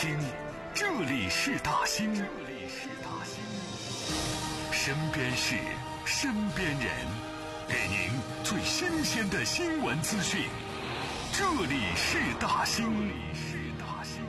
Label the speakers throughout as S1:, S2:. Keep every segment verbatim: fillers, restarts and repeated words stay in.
S1: 兴，这里是大兴，这里是大兴。身边事，身边人，给您最新鲜的新闻资讯。这里是大兴，这里是大兴。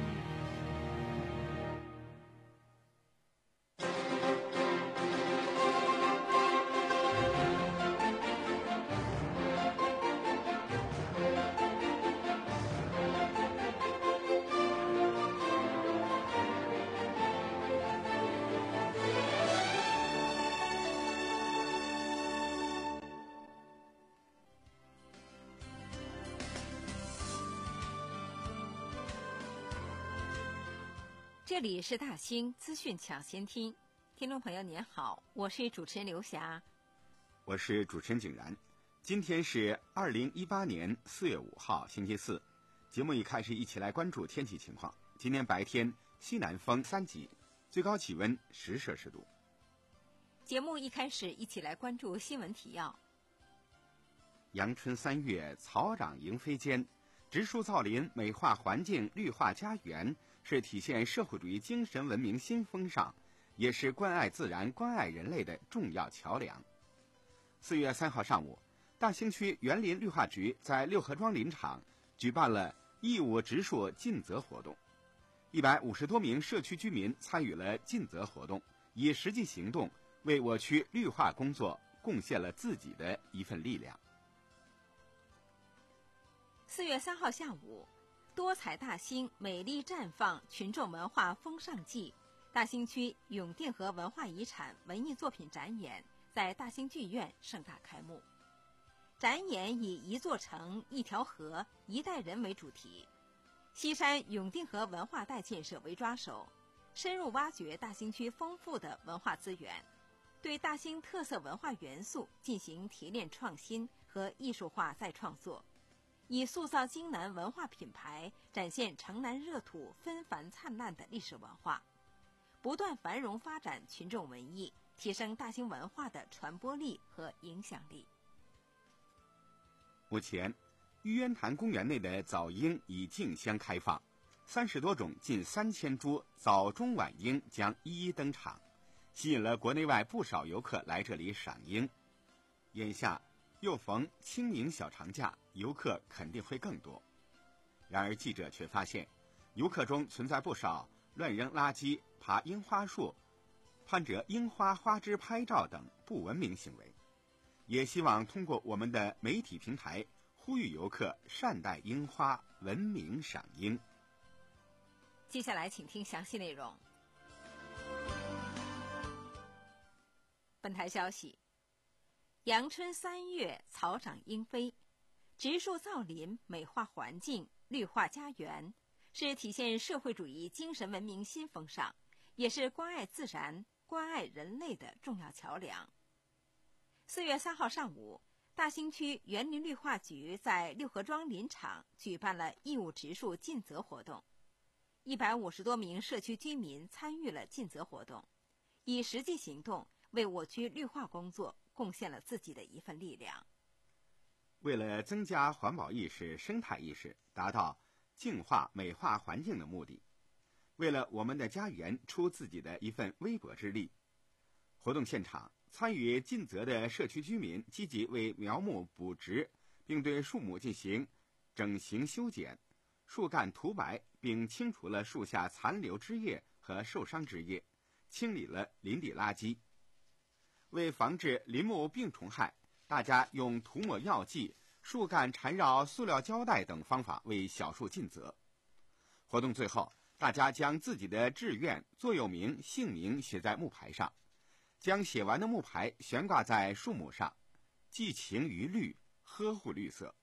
S2: 这里是大兴资讯抢先听，听众朋友您好，我是主持人刘霞，
S3: 我是主持人景然。今天是二零一八年四月五号，星期四。节目一开始，一起来关注天气情况。今天白天西南风三级，最高气温十摄氏度。
S2: 节目一开始，一起来关注新闻提要。
S3: 阳春三月，草长莺飞间，植树造林，美化环境，绿化家园，是体现社会主义精神文明新风尚，也是关爱自然、关爱人类的重要桥梁。四月三号上午，大兴区园林绿化局在六合庄林场举办了义务植树尽责活动，一百五十多名社区居民参与了尽责活动，以实际行动为我区绿化工作贡献了自己的一份力量。
S2: 四月三号下午，多彩大兴，美丽绽放，群众文化风尚季大兴区永定河文化遗产文艺作品展演在大兴剧院盛大开幕。展演以一座城、一条河、一代人为主题，西山永定河文化带建设为抓手，深入挖掘大兴区丰富的文化资源，对大兴特色文化元素进行提炼创新和艺术化再创作，以塑造京南文化品牌，展现城南热土纷繁灿烂的历史文化，不断繁荣发展群众文艺，提升大兴文化的传播力和影响力。
S3: 目前，玉渊潭公园内的早樱已竞相开放，三十多种近三千株早中晚樱将一一登场，吸引了国内外不少游客来这里赏樱。眼下又逢清明小长假，游客肯定会更多。然而记者却发现，游客中存在不少乱扔垃圾、爬樱花树、攀着樱花花枝拍照等不文明行为。也希望通过我们的媒体平台，呼吁游客善待樱花，文明赏樱。
S2: 接下来请听详细内容。本台消息，阳春三月，草长莺飞，植树造林，美化环境，绿化家园，是体现社会主义精神文明新风尚，也是关爱自然、关爱人类的重要桥梁。四月三号上午，大兴区园林绿化局在六合庄林场举办了义务植树尽责活动，一百五十多名社区居民参与了尽责活动，以实际行动为我区绿化工作贡献了自己的一份力量。
S3: 为了增加环保意识、生态意识，达到净化美化环境的目的，为了我们的家园出自己的一份微薄之力，活动现场参与尽责的社区居民积极为苗木补植，并对树木进行整形修剪，树干涂白，并清除了树下残留枝叶和受伤枝叶，清理了林地垃圾。为防治林木病虫害，大家用涂抹药剂、树干缠绕塑料胶带等方法为小树尽责。活动最后，大家将自己的志愿、座右铭、姓名写在木牌上，将写完的木牌悬挂在树木上，寄情于绿，呵护绿色。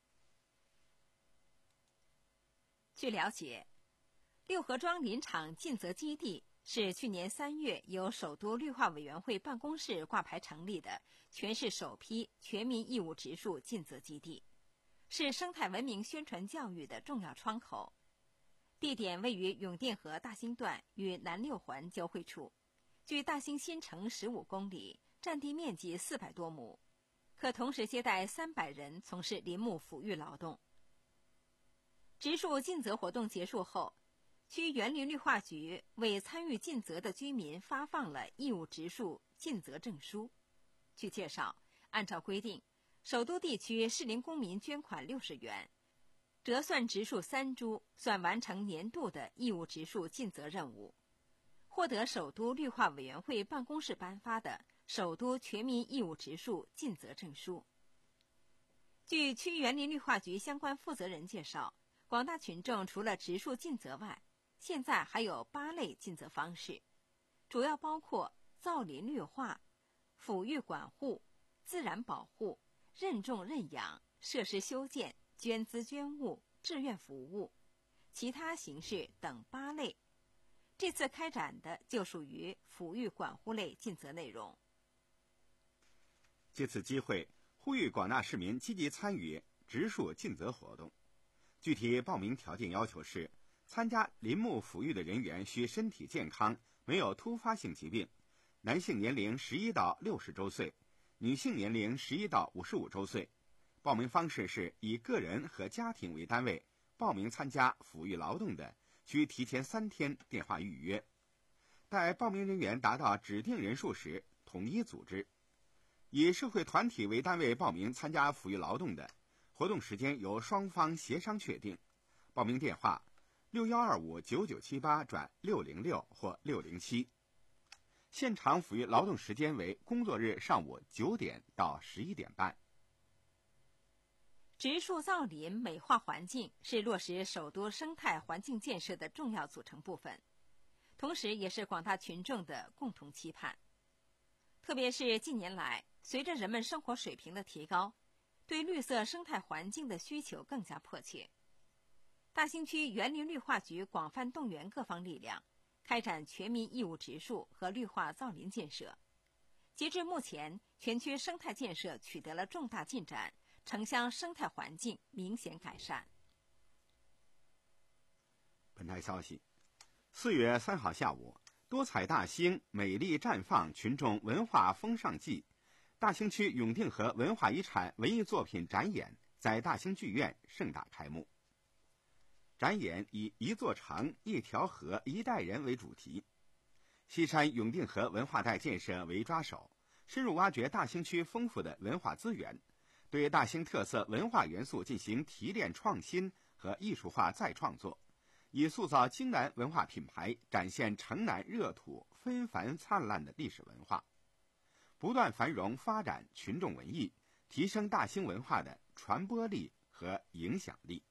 S2: 据了解，六合庄林场尽责基地是去年三月由首都绿化委员会办公室挂牌成立的全市首批全民义务植树尽责基地，是生态文明宣传教育的重要窗口。地点位于永定河大兴段与南六环交汇处，距大兴新城十五公里，占地面积四百多亩，可同时接待三百人从事林木抚育劳动。植树尽责活动结束后， 区园林绿化局为参与尽责的居民发放了义务植树尽责证书。据介绍，按照规定，首都地区适龄公民捐款六十元，折算植树三株，算完成年度的义务植树尽责任务。获得首都绿化委员会办公室颁发的首都全民义务植树尽责证书。据区园林绿化局相关负责人介绍，广大群众除了植树尽责外，现在还有八类尽责方式，主要包括造林绿化、抚育管护、自然保护、认种认养、设施修建、捐资捐物、志愿服务、其他形式等八类。这次开展的就属于抚育管护类尽责内容。
S3: 借此机会，呼吁广大市民积极参与植树尽责活动。具体报名条件要求是：参加林木抚育的人员需身体健康，没有突发性疾病，男性年龄十一到六十周岁，女性年龄十一到五十五周岁。报名方式是以个人和家庭为单位，报名参加抚育劳动的，需提前三天电话预约。待报名人员达到指定人数时，统一组织。以社会团体为单位报名参加抚育劳动的，活动时间由双方协商确定。报名电话：六幺二五九九七八转六零六或六零七。现场抚育劳动时间为工作日上午九点到十一点半。
S2: 植树造林美化环境是落实首都生态环境建设的重要组成部分，同时也是广大群众的共同期盼。特别是近年来，随着人们生活水平的提高，对绿色生态环境的需求更加迫切。大兴区园林绿化局广泛动员各方力量，开展全民义务植树和绿化造林建设。截至目前，全区生态建设取得了重大进展，城乡生态环境明显改善。
S3: 本台消息：四月三号下午，多彩大兴，美丽绽放，群众文化风尚季大兴区永定河文化遗产文艺作品展演在大兴剧院盛大开幕。展演以一座城、一条河、一代人为主题，西山永定河文化带建设为抓手，深入挖掘大兴区丰富的文化资源，对大兴特色文化元素进行提炼创新和艺术化再创作，以塑造京南文化品牌，展现城南热土纷繁灿烂的历史文化，不断繁荣发展群众文艺，提升大兴文化的传播力和影响力。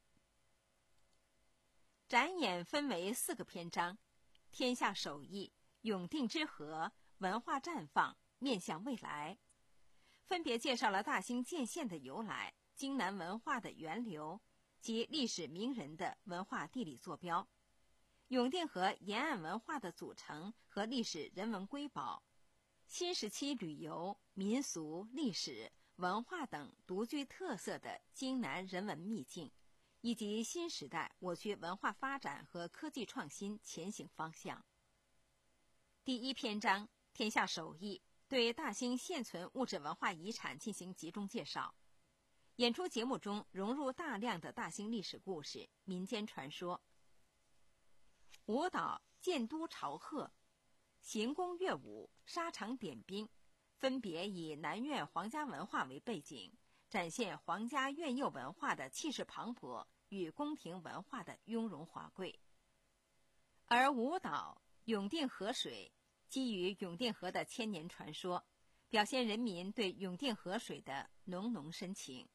S2: 展演分为四个篇章：天下首义、永定之河、文化绽放、面向未来，分别介绍了大兴建县的由来、京南文化的源流及历史名人的文化地理坐标，永定河沿岸文化的组成和历史人文瑰宝，新时期旅游、民俗、历史、文化等独具特色的京南人文秘境，以及新时代我区文化发展和科技创新前行方向。第一篇章天下首义对大兴现存物质文化遗产进行集中介绍。演出节目中融入大量的大兴历史故事、民间传说。舞蹈建都朝贺、行宫乐舞、沙场点兵，分别以南苑皇家文化为背景，展现皇家苑囿文化的气势磅礴与宫廷文化的雍容华贵。而舞蹈永定河水基于永定河的千年传说，表现人民对永定河水的浓浓深情。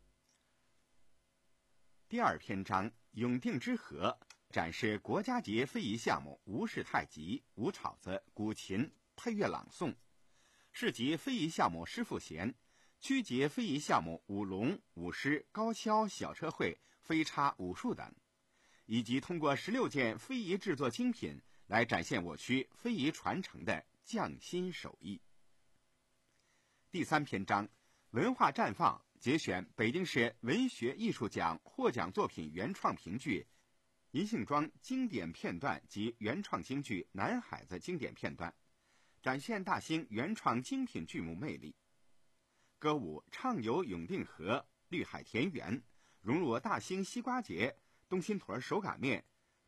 S3: 第二篇章永定之河展示国家级非遗项目吴氏太极、吴炒子、古琴、配乐朗诵，市级非遗项目师傅弦，区级非遗项目舞龙、舞狮、高跷、小车会、飞叉、武术等，以及通过十六件非遗制作精品来展现我区非遗传承的匠心手艺。第三篇章文化绽放节选北京市文学艺术奖获奖作品原创评剧银杏庄经典片段及原创京剧南海子经典片段，展现大兴原创精品剧目魅力。歌舞畅游永定河、绿海田园，融入大兴西瓜节、东新屯手擀面、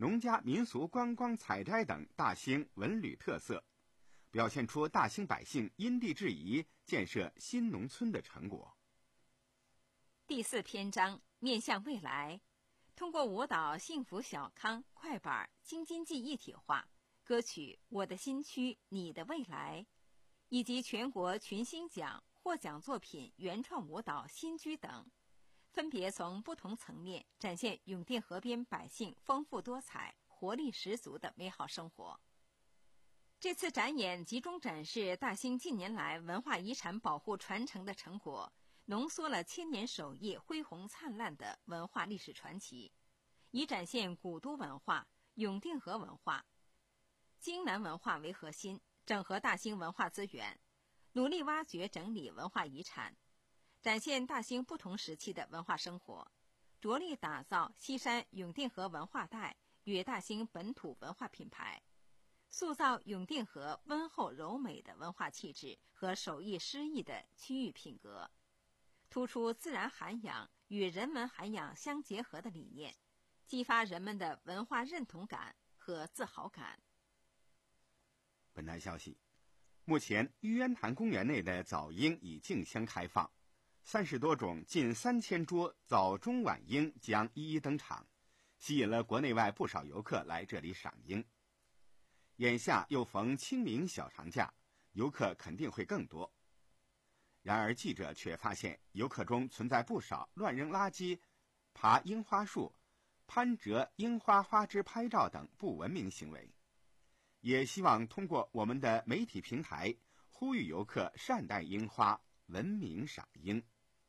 S3: 农家民俗观光采摘等大兴文旅特色，表现出大兴百姓因地制宜建设新农村的成果。
S2: 第四篇章面向未来，通过舞蹈幸福小康、快板、京津冀一体化、歌曲我的新区你的未来，以及全国群星奖获奖作品原创舞蹈新居等，分别从不同层面展现永定河边百姓丰富多彩、活力十足的美好生活。这次展演集中展示大兴近年来文化遗产保护传承的成果，浓缩了千年守业恢宏灿烂的文化历史传奇，以展现古都文化、永定河文化、京南文化为核心，整合大兴文化资源，努力挖掘整理文化遗产，展现大兴不同时期的文化生活，着力打造西山永定河文化带与大兴本土文化品牌，塑造永定河温厚柔美的文化气质和手艺诗意的区域品格，突出自然涵养与人文涵养相结合的理念，激发人们的文化认同感和自豪感。
S3: 本台消息，目前玉渊潭公园内的早樱已竞相开放，三十多种近三千株早中晚樱将一一登场，吸引了国内外不少游客来这里赏樱。眼下又逢清明小长假，游客肯定会更多。然而记者却发现，游客中存在不少乱扔垃圾、爬樱花树、攀折樱花花枝拍照等不文明行为。也希望通过我们的媒体平台，呼吁游客善待樱花，文明赏樱。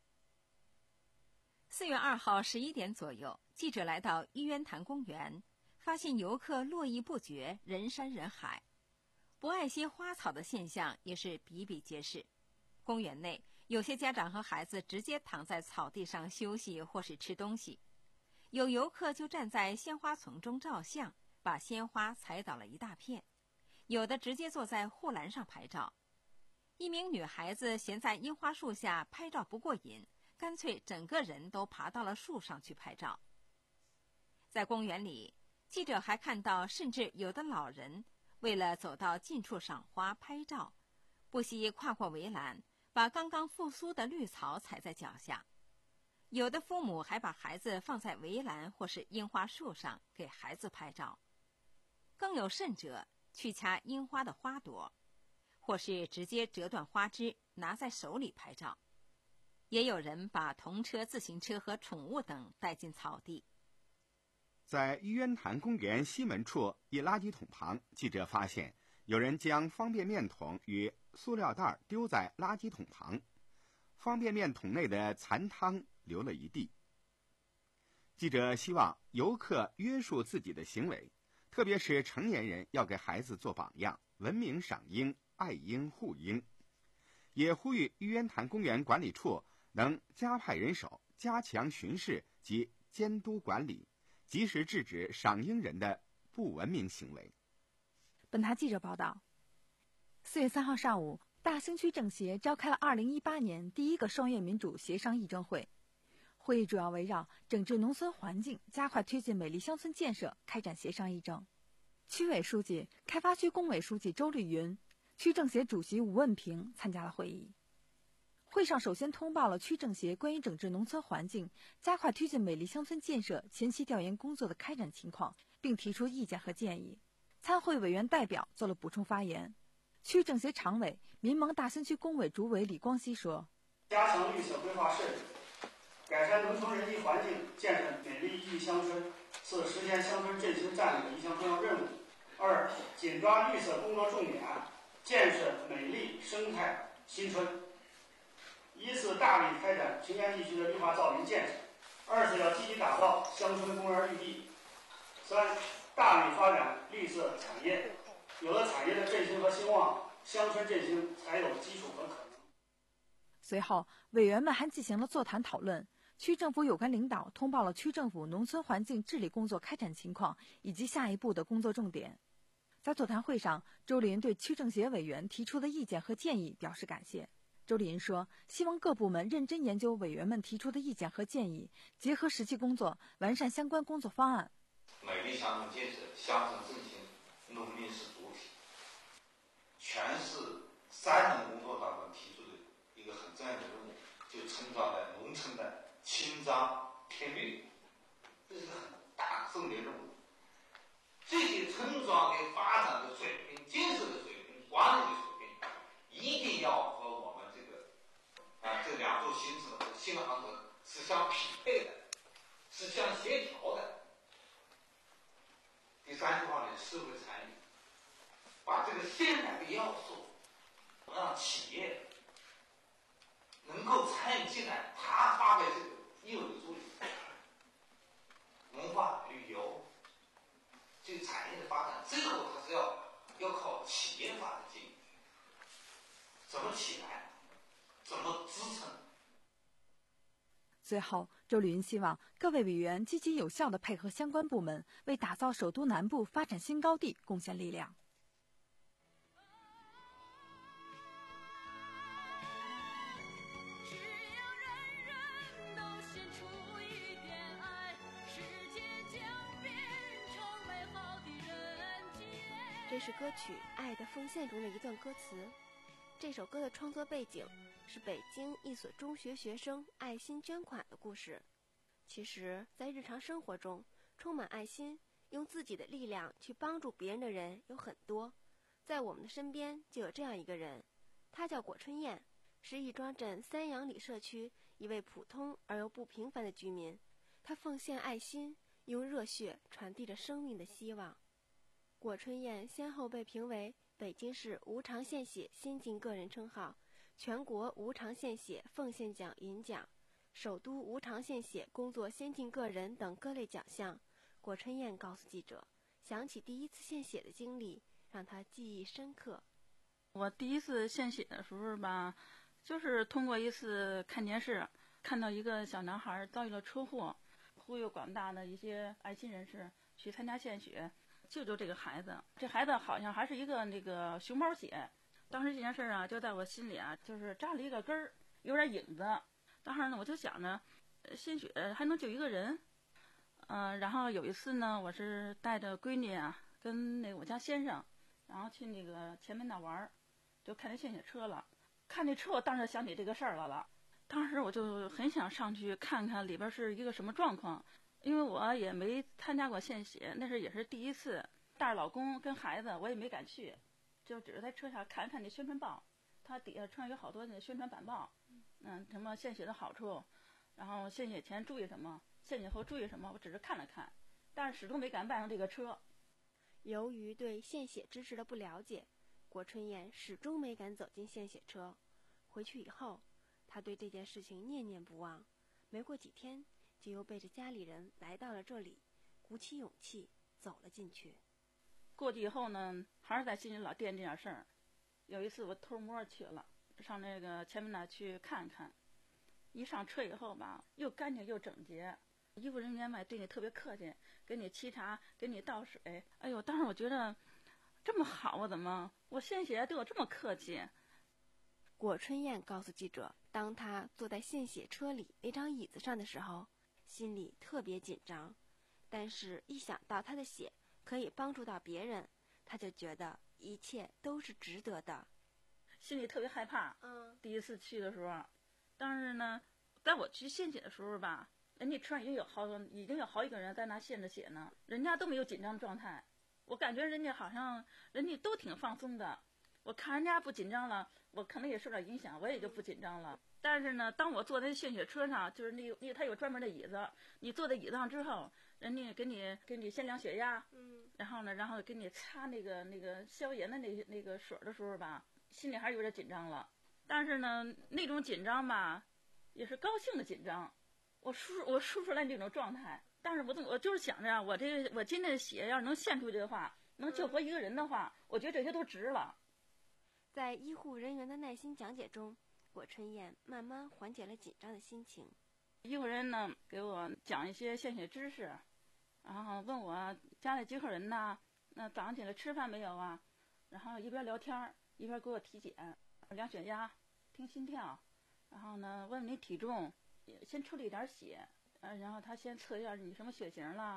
S2: 四月二号十一点左右，记者来到玉渊潭公园，发现游客络绎不绝，人山人海，不爱惜花草的现象也是比比皆是。公园内有些家长和孩子直接躺在草地上休息或是吃东西，有游客就站在鲜花丛中照相，把鲜花踩倒了一大片，有的直接坐在护栏上拍照。一名女孩子闲在樱花树下拍照不过瘾，干脆整个人都爬到了树上去拍照。在公园里，记者还看到甚至有的老人为了走到近处赏花拍照，不惜跨过围栏，把刚刚复苏的绿草踩在脚下。有的父母还把孩子放在围栏或是樱花树上给孩子拍照，更有甚者去掐樱花的花朵，或是直接折断花枝拿在手里拍照。也有人把童车、自行车和宠物等带进草地。
S3: 在玉渊潭公园西门处一垃圾桶旁，记者发现有人将方便面桶与塑料袋丢在垃圾桶旁，方便面桶内的残汤流了一地。记者希望游客约束自己的行为，特别是成年人要给孩子做榜样，文明赏樱，爱樱护樱。也呼吁玉渊潭公园管理处能加派人手，加强巡视及监督管理，及时制止赏樱人的不文明行为。
S4: 本台记者报道，四月三号上午，大兴区政协召开了二零一八年第一个双月民主协商议政会。会议主要围绕整治农村环境、加快推进美丽乡村建设开展协商议政。区委书记、开发区工委书记周丽云、区政协主席吴问平参加了会议。会上首先通报了区政协关于整治农村环境、加快推进美丽乡村建设前期调研工作的开展情况，并提出意见和建议。参会委员代表做了补充发言。区政协常委、民盟大兴区工委主委李光熙说：
S5: 加强绿色规划设计，改善农村人居环境，建设美丽宜居乡村，是实现乡村振兴战略的一项重要任务。二、紧抓绿色工作重点，建设美丽生态新村。一是大力开展平原地区的绿化造林建设；二是要积极打造乡村公园绿地；三、大力发展绿色产业。有了产业的振兴和兴旺，乡村振兴才有基础和可能。
S4: 随后，委员们还进行了座谈讨论。区政府有关领导通报了区政府农村环境治理工作开展情况以及下一步的工作重点。在座谈会上，周丽云对区政协委员提出的意见和建议表示感谢。周丽云说，希望各部门认真研究委员们提出的意见和建议，结合实际工作，完善相关工作方案。
S6: 美丽乡村建设、乡村振兴，农民是主体，全是三农工作当中提出的一个很重要的任务，就村庄的农村的清脏添绿，这是个很大重点任务。这些村庄的发展的水平、建设的水平、管理的水平，一定要和我们这个啊这两座新城和新航河是相匹配的，是相协调的。第三句话呢，社会参与，把这个现代的要素让企业能够参与进来，它发挥这个应有的作用。文化旅游这个产业的发展，最后它是要要靠企业发展进去，怎么起来，怎么支撑。
S4: 最后，周立云希望各位委员积极有效地配合相关部门，为打造首都南部发展新高地贡献力量。
S7: 这是歌曲《爱的奉献》中的一段歌词。这首歌的创作背景是北京一所中学学生爱心捐款的故事。其实，在日常生活中，充满爱心，用自己的力量去帮助别人的人有很多。在我们的身边就有这样一个人，他叫果春燕，是亦庄镇三阳里社区一位普通而又不平凡的居民。他奉献爱心，用热血传递着生命的希望。果春燕先后被评为北京市无偿献血先进个人称号、全国无偿献血奉献奖银奖、首都无偿献血工作先进个人等各类奖项。果春燕告诉记者，想起第一次献血的经历，让她记忆深刻。
S8: 我第一次献血的时候吧，就是通过一次看电视，看到一个小男孩遭遇了车祸，呼吁广大的一些爱心人士去参加献血，救救这个孩子。这孩子好像还是一个那个熊猫血。当时这件事啊，就在我心里啊，就是扎了一个根儿，有点影子。当时呢，我就想着，献血还能救一个人。嗯、呃，然后有一次呢，我是带着闺女啊，跟那个我家先生，然后去那个前门那玩儿，就看见献血车了。看那车，我当时想起这个事儿来了。当时我就很想上去看看里边是一个什么状况。因为我也没参加过献血，那是也是第一次，带着老公跟孩子，我也没敢去，就只是在车上看看那宣传报，它底下穿有好多那宣传板报，嗯，什么献血的好处，然后献血前注意什么，献血后注意什么，我只是看了看，但是始终没敢办上这个车。
S7: 由于对献血知识的不了解，果春燕始终没敢走进献血车。回去以后，她对这件事情念念不忘。没过几天，就又背着家里人来到了这里，鼓起勇气走了进去。
S8: 过去以后呢，还是在心里老惦记点事儿。有一次我偷摸去了，上那个前门那去看看。一上车以后吧，又干净又整洁，医护人员嘛对你特别客气，给你沏茶，给你倒水。哎呦，当时我觉得这么好啊，怎么我献血对我这么客气？
S7: 果春燕告诉记者，当她坐在献血车里那张椅子上的时候，心里特别紧张，但是一想到他的血可以帮助到别人，他就觉得一切都是值得的。
S8: 心里特别害怕。
S7: 嗯，
S8: 第一次去的时候，但是呢，在我去献血的时候吧，人家车上已经有好已经有好几个人在那献着血呢，人家都没有紧张的状态。我感觉人家好像人家都挺放松的。我看人家不紧张了，我可能也受点影响，我也就不紧张了。但是呢，当我坐在献血车上，就是那那他有专门的椅子，你坐在椅子上之后，人家给你给你先量血压，
S7: 嗯，
S8: 然后呢，然后给你擦那个那个消炎的那那个水的时候吧，心里还是有点紧张了。但是呢，那种紧张吧，也是高兴的紧张，我说我说出来那种状态。但是我我就是想着，我这我今天的血要是能献出去的话，能救活一个人的话，我觉得这些都值了。
S7: 在医护人员的耐心讲解中，果春燕慢慢缓解了紧张的心情。
S8: 医护人呢给我讲一些献血知识，然后问我家里几口人呢，那早上起来吃饭没有啊？然后一边聊天一边给我体检，量血压，听心跳，然后呢问你体重，先抽了一点血，呃，然后他先测一下你什么血型啦，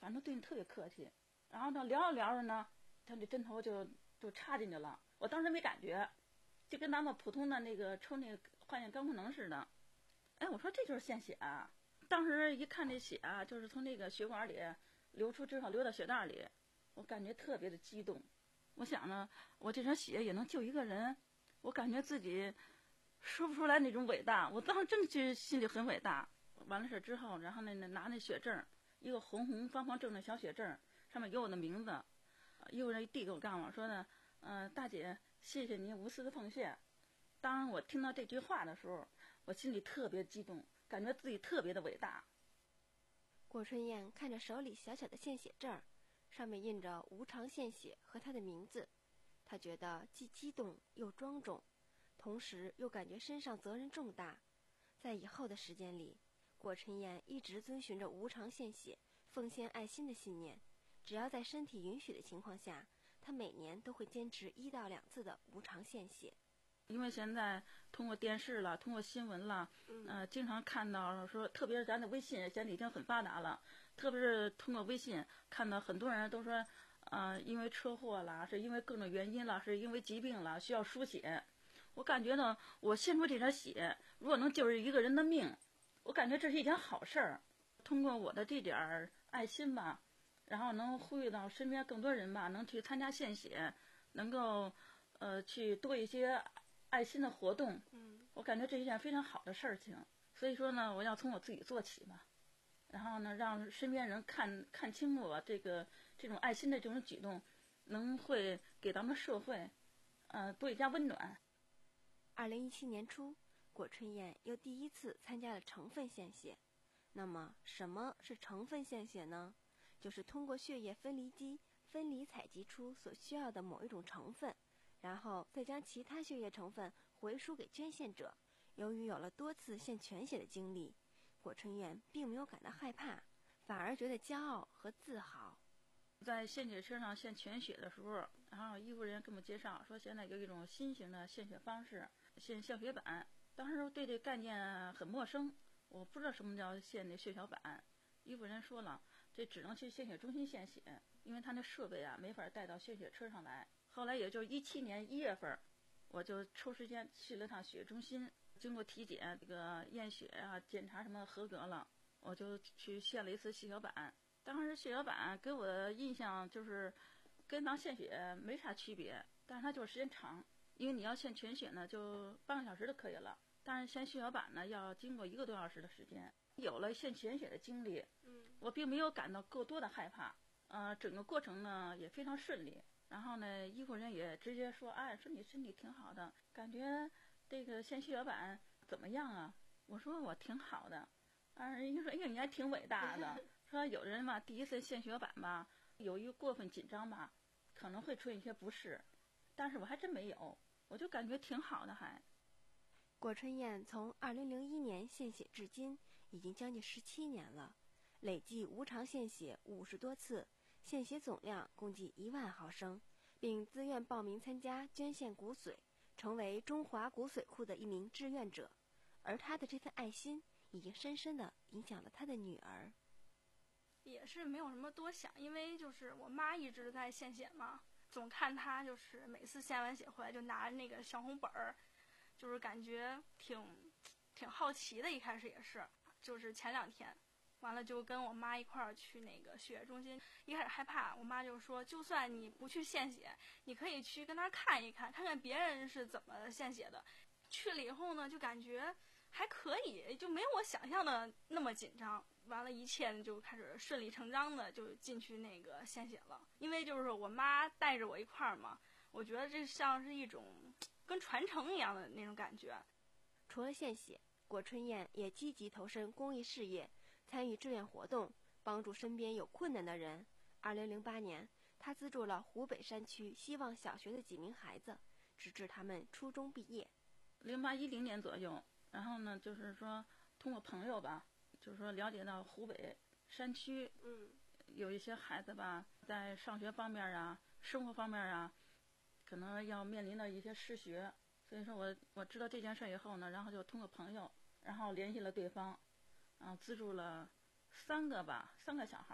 S8: 反正对你特别客气。然后呢，聊着聊着呢，他这针头就就插进去了。我当时没感觉，就跟咱们普通的那个抽那个化验肝功能似的。哎，我说这就是献血啊！当时一看这血啊，就是从那个血管里流出之后流到血袋里，我感觉特别的激动。我想呢，我这点血也能救一个人，我感觉自己说不出来那种伟大。我当时真的觉得心里很伟大。完了事之后，然后呢拿那血证，一个红红方方正的小血证，上面有我的名字。医务人员递给我干我说呢，呃，大姐，谢谢您无私的奉献。当我听到这句话的时候，我心里特别激动，感觉自己特别的伟大。
S7: 郭春燕看着手里小小的献血证，上面印着无偿献血和她的名字，她觉得既激动又庄重，同时又感觉身上责任重大。在以后的时间里，郭春燕一直遵循着无偿献血、奉献爱心的信念。只要在身体允许的情况下，她每年都会坚持一到两次的无偿献血。
S8: 因为现在通过电视了，通过新闻了，呃，经常看到说，特别是咱的微信现在已经很发达了，特别是通过微信看到很多人都说，呃，因为车祸啦，是因为各种原因了，是因为疾病了，需要输血。我感觉呢，我献出这点血，如果能救一个人的命，我感觉这是一件好事儿。通过我的这点爱心吧，然后能呼吁到身边更多人吧，能去参加献血，能够呃去多一些爱心的活动。我感觉这是一件非常好的事情。所以说呢，我要从我自己做起吧，然后呢，让身边人看看清楚我这个这种爱心的这种举动，能会给咱们社会呃多一加温暖。
S7: 二零一七年初，郭春燕又第一次参加了成分献血。那么什么是成分献血呢？就是通过血液分离机分离采集出所需要的某一种成分，然后再将其他血液成分回输给捐献者。由于有了多次献全血的经历，郭春燕并没有感到害怕，反而觉得骄傲和自豪。
S8: 在献血车上献全血的时候，然后医护人员给我们介绍说，现在有一种新型的献血方式，献血小板。当时对这概念很陌生，我不知道什么叫献那血小板。医护人员说了，这只能去献血中心献血，因为他那设备啊没法带到献血车上来。后来也就是一七年一月份，我就抽时间去了趟血液中心，经过体检，这个验血啊、检查什么合格了，我就去献了一次血小板。当时血小板给我的印象就是跟咱献血没啥区别，但是它就是时间长，因为你要献全血呢，就半个小时就可以了。但是献血小板呢，要经过一个多小时的时间。有了献全血的经历，我并没有感到过多的害怕，呃，整个过程呢也非常顺利。然后呢，医护人员也直接说，哎，说你身体挺好的，感觉这个献血小板怎么样啊？我说我挺好的。啊，人家说，哎呀，你还挺伟大的。说有人吧，第一次献血小板吧，有一个过分紧张吧，可能会出现一些不适，但是我还真没有，我就感觉挺好的还。
S7: 郭春燕从二零零一年献血至今，已经将近十七年了，累计无偿献血五十多次，献血总量共计一万毫升，并自愿报名参加捐献骨髓，成为中华骨髓库的一名志愿者。而她的这份爱心，已经深深地影响了她的女儿。
S9: 也是没有什么多想，因为就是我妈一直在献血嘛，总看她就是每次献完血回来就拿那个小红本儿，就是感觉挺挺好奇的。一开始也是，就是前两天完了就跟我妈一块儿去那个血液中心，一开始害怕，我妈就说就算你不去献血，你可以去跟那儿看一看，看看别人是怎么献血的。去了以后呢，就感觉还可以，就没有我想象的那么紧张。完了，一切就开始顺理成章的就进去那个献血了。因为就是我妈带着我一块儿嘛，我觉得这像是一种跟传承一样的那种感觉。
S7: 除了献血，郭春燕也积极投身公益事业，参与志愿活动，帮助身边有困难的人。二零零八年，她资助了湖北山区希望小学的几名孩子，直至他们初中毕业。
S8: 零八一零年左右，然后呢，就是说通过朋友吧，就是说了解到湖北山区，
S9: 嗯，
S8: 有一些孩子吧，在上学方面啊、生活方面啊，可能要面临到一些失学。所以说我我知道这件事以后呢，然后就通过朋友，然后联系了对方，然后资助了三个吧，三个小孩，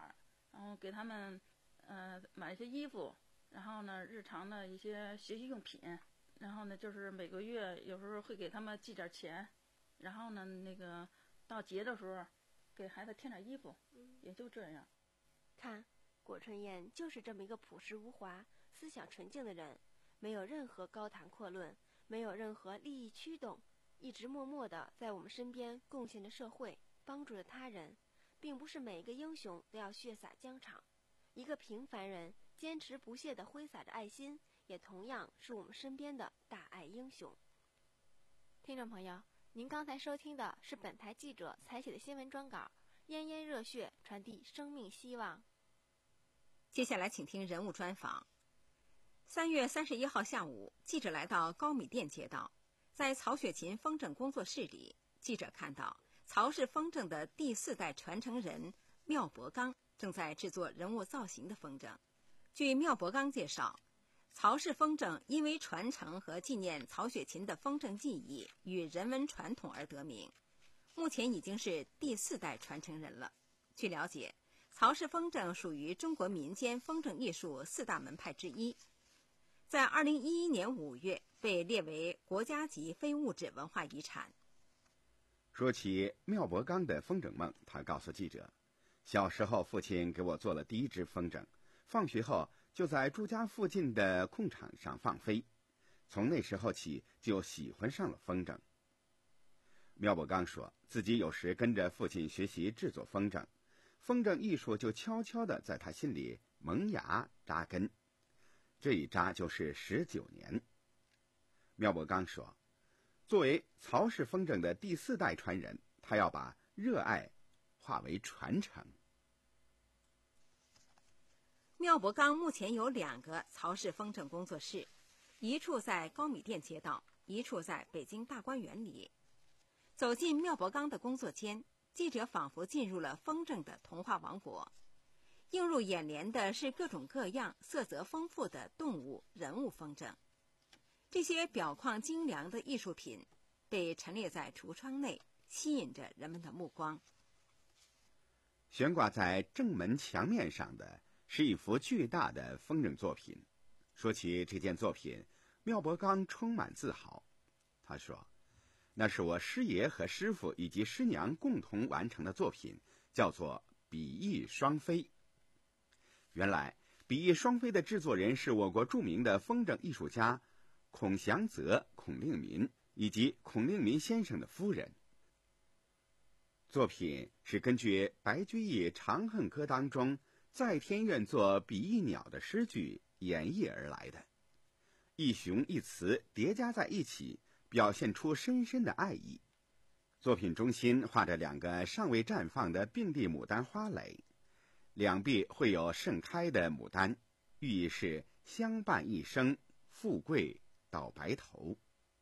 S8: 然后给他们呃买一些衣服，然后呢日常的一些学习用品，然后呢就是每个月有时候会给他们寄点钱，然后呢那个到节的时候给孩子添点衣服，也就这样。
S7: 看，果春燕就是这么一个朴实无华、思想纯净的人，没有任何高谈阔论，没有任何利益驱动，一直默默地在我们身边贡献着社会，帮助着他人。并不是每一个英雄都要血洒疆场，一个平凡人坚持不懈地挥洒着爱心，也同样是我们身边的大爱英雄。听众朋友，您刚才收听的是本台记者采写的新闻专稿，炎炎热血传递生命希望。
S2: 接下来请听人物专访。三月三十一号下午，记者来到高米店街道，在曹雪芹风筝工作室里，记者看到曹氏风筝的第四代传承人缪伯刚正在制作人物造型的风筝。据缪伯刚介绍，曹氏风筝因为传承和纪念曹雪芹的风筝技艺与人文传统而得名，目前已经是第四代传承人了。据了解，曹氏风筝属于中国民间风筝艺术四大门派之一，在二零一一年五月被列为国家级非物质文化遗产。
S3: 说起缪伯刚的风筝梦，他告诉记者，小时候父亲给我做了第一只风筝，放学后就在住家附近的空场上放飞，从那时候起就喜欢上了风筝。缪伯刚说自己有时跟着父亲学习制作风筝，风筝艺术就悄悄地在他心里萌芽扎根，这一扎就是十九年。缪伯刚说，作为曹氏风筝的第四代传人，他要把热爱化为传承。
S2: 缪伯刚目前有两个曹氏风筝工作室，一处在高米店街道，一处在北京大观园里。走进缪伯刚的工作间，记者仿佛进入了风筝的童话王国。映入眼帘的是各种各样、色泽丰富的动物、人物风筝。这些表框精良的艺术品被陈列在橱窗内，吸引着人们的目光。
S3: 悬挂在正门墙面上的是一幅巨大的风筝作品。说起这件作品，缪伯刚充满自豪。他说，那是我师爷和师傅以及师娘共同完成的作品，叫做比翼双飞。原来比翼双飞的制作人是我国著名的风筝艺术家孔祥泽、孔令民以及孔令民先生的夫人。作品是根据白居易《长恨歌》当中在天愿作比翼鸟的诗句演绎而来的，一雄一雌叠加在一起，表现出深深的爱意。作品中心画着两个尚未绽放的并蒂牡丹花蕾，两臂会有盛开的牡丹，寓意是相伴一生，富贵到白头。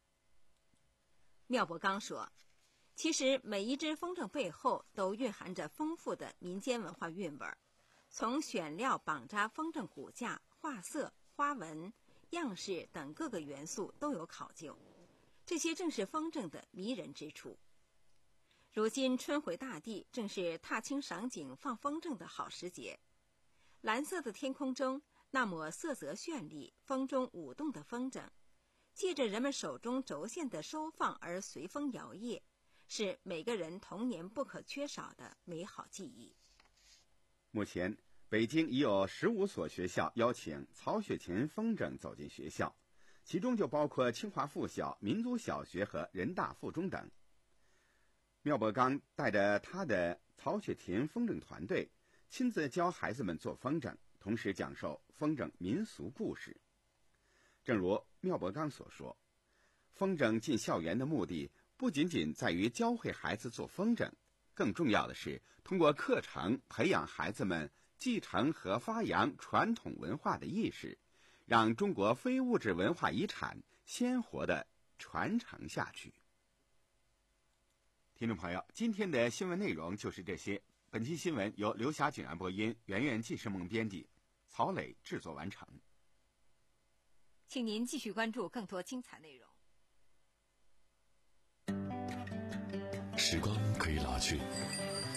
S2: 缪伯刚说，其实每一只风筝背后都蕴含着丰富的民间文化韵味儿，从选料、绑扎风筝骨架、画色、花纹、样式等各个元素都有考究，这些正是风筝的迷人之处。如今春回大地，正是踏青赏景放风筝的好时节。蓝色的天空中，那抹色泽绚丽、风中舞动的风筝，借着人们手中轴线的收放而随风摇曳，是每个人童年不可缺少的美好记忆。
S3: 目前北京已有十五所学校邀请曹雪芹风筝走进学校，其中就包括清华附小、民族小学和人大附中等。缪伯刚带着他的曹雪芹风筝团队，亲自教孩子们做风筝，同时讲授风筝民俗故事。正如缪伯刚所说，风筝进校园的目的不仅仅在于教会孩子做风筝，更重要的是通过课程培养孩子们继承和发扬传统文化的意识，让中国非物质文化遗产鲜活地传承下去。听众朋友，今天的新闻内容就是这些。本期新闻由刘霞、景然播音，圆圆纪世梦编辑，曹磊制作完成。
S2: 请您继续关注更多精彩内容。
S1: 时光可以老去，